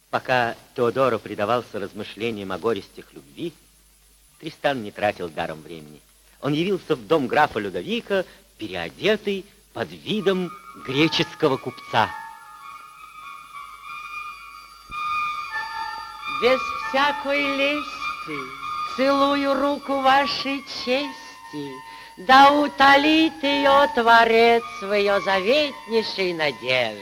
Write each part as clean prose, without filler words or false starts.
Пока Теодоро предавался размышлениям о горестях любви, Тристан не тратил даром времени. Он явился в дом графа Людовика, переодетый под видом греческого купца. Без всякой лести целую руку вашей чести, да утолит ее Творец в ее заветнейшей надежде.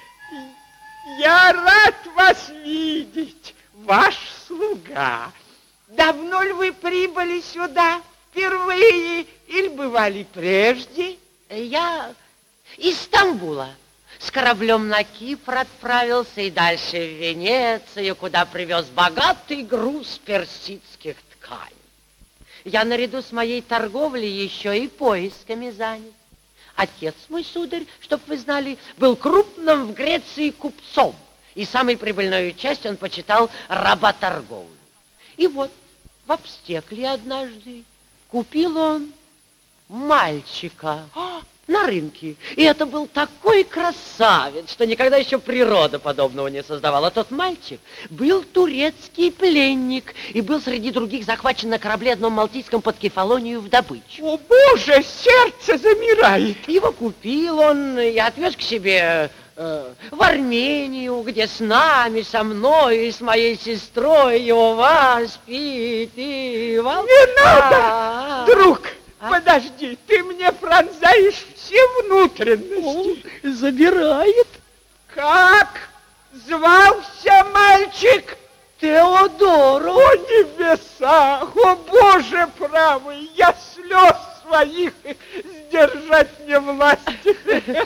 Я рад вас видеть, ваш слуга. Давно ли вы прибыли сюда? Впервые или бывали прежде? Я из Стамбула. С кораблем на Кипр отправился и дальше в Венецию, куда привез богатый груз персидских тканей. Я наряду с моей торговлей еще и поисками занят. Отец мой, сударь, чтоб вы знали, был крупным в Греции купцом, и самой прибыльной частью он почитал работорговлю. И вот в Обстекле однажды купил он мальчика на рынке. И это был такой красавец, что никогда еще природа подобного не создавала. Тот мальчик был турецкий пленник и был среди других захвачен на корабле одном малтийском под Кефалонию в добычу. О, Боже, сердце замирает. Его купил он и отвез к себе в Армению, где с нами, со мной и с моей сестрой его воспитывал. Не надо, друг. Подожди, ты мне пронзаешь все внутренности. Забирает. Как звался мальчик? Теодоро. О, небеса! О, Боже правый! Я слез своих сдержать не власти.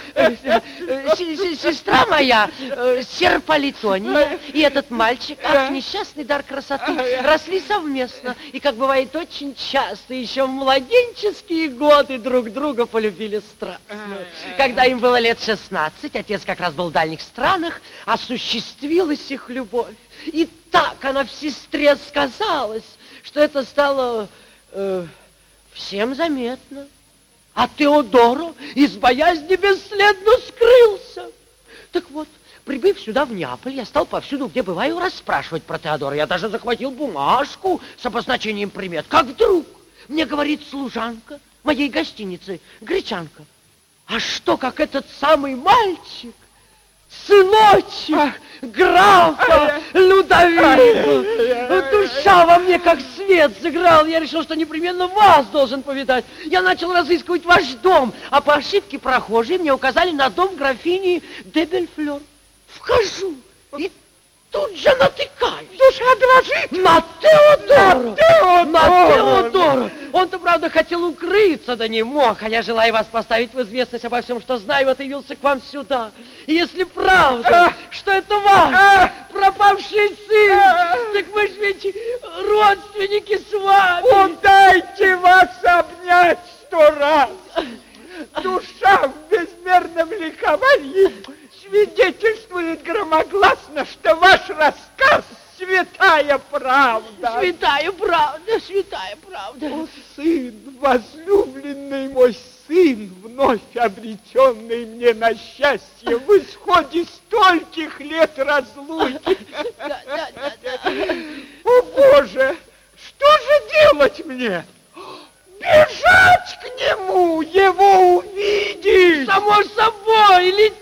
Сестра моя, Серполитония, и этот мальчик, ах, несчастный дар красоты, росли совместно. И, как бывает очень часто, еще в младенческие годы друг друга полюбили страстно. Когда им было лет 16, отец как раз был в дальних странах, осуществилась их любовь. И так она в сестре сказалась, что это стало всем заметно. А Теодоро из боязни бесследно скрылся. Так вот, прибыв сюда, в Неаполь, я стал повсюду, где бываю, расспрашивать про Теодора. Я даже захватил бумажку с обозначением примет. Как вдруг мне говорит служанка моей гостиницы, гречанка: а что, как этот самый мальчик, сыночек графа Людовика. Душа во мне как свет сыграл. Я решил, что непременно вас должен повидать. Я начал разыскивать ваш дом, а по ошибке прохожие мне указали на дом графини де Бельфлер. Вхожу и тут же натыкаюсь. Душа дрожит. На Теодоро. На Теодоро. Он-то, правда, хотел укрыться, да не мог. А я, желаю вас поставить в известность обо всем, что знаю, вот явился к вам сюда. И если правда, что это ваш пропавший сын, так мы же ведь родственники с вами. Удайте вас обнять 100 раз. Душа в безмерном ликовании свидетельствует громогласно, что ваш рассказ святая правда. Святая правда, святая правда. О, сын, возлюбленный мой сын, вновь обретенный мне на счастье в исходе стольких лет разлуки. О, Боже, что же делать мне? Бежать к нему, его увидеть. Само собой, лететь